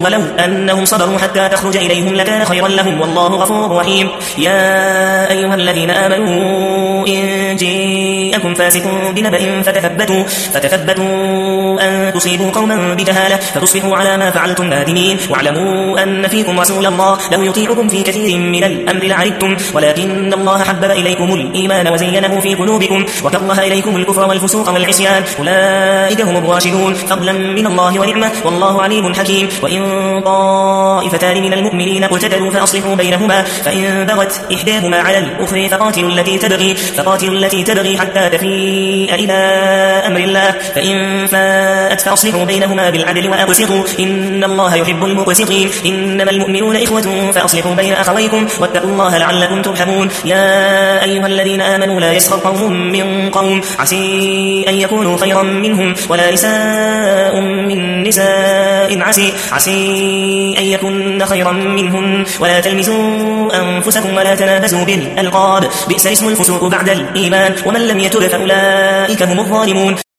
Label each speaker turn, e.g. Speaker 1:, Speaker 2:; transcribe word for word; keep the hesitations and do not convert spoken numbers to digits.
Speaker 1: ولو أنهم صبروا حتى تخرج إليهم لكان خيرا لهم والله غفور رحيم. يا أيها الذين آمنوا إن جاءكم فاسق بنبأ فتثبتوا, فتثبتوا أن تصيبوا قوما بجهالة فتصبحوا على ما فعلتم نادمين. واعلموا أن فيكم رسول الله لو يطيعكم في كثير من الأمر لعنتم ولكن الله حبب إليكم الإيمان وزينه في قلوبكم وكره إليكم الكفر والفسوق والعصيان أولئك هم الراشدون فضلا من الله ونعمة والله عليم حكيم. وإن طائفتان من المؤمنين اقتتلوا فأصلحوا بينهما فإن بغت إحداهما على الأخرى فقاتلوا التي تبغي, فقاتلوا التي تبغي حتى تفيء إلى أمر الله فإن فاءت فأصلحوا بينهما بالعدل وأقسطوا إن الله يحب المقسطين. إنما المؤمنون إخوة فأصلحوا بين أخويكم واتقوا الله لعلكم ترحمون. يا أيها الذين آمنوا لا يسخر قوم من قوم عسى أن يكونوا خيرا منهم ولا نساء من نساء عسى, عسى أن يكن خيرا منهن ولا تلمزوا أنفسكم ولا تنابزوا بالألقاب بئس اسم الفسوق بعد الإيمان ومن لم يتب فأولئك هم الظالمون.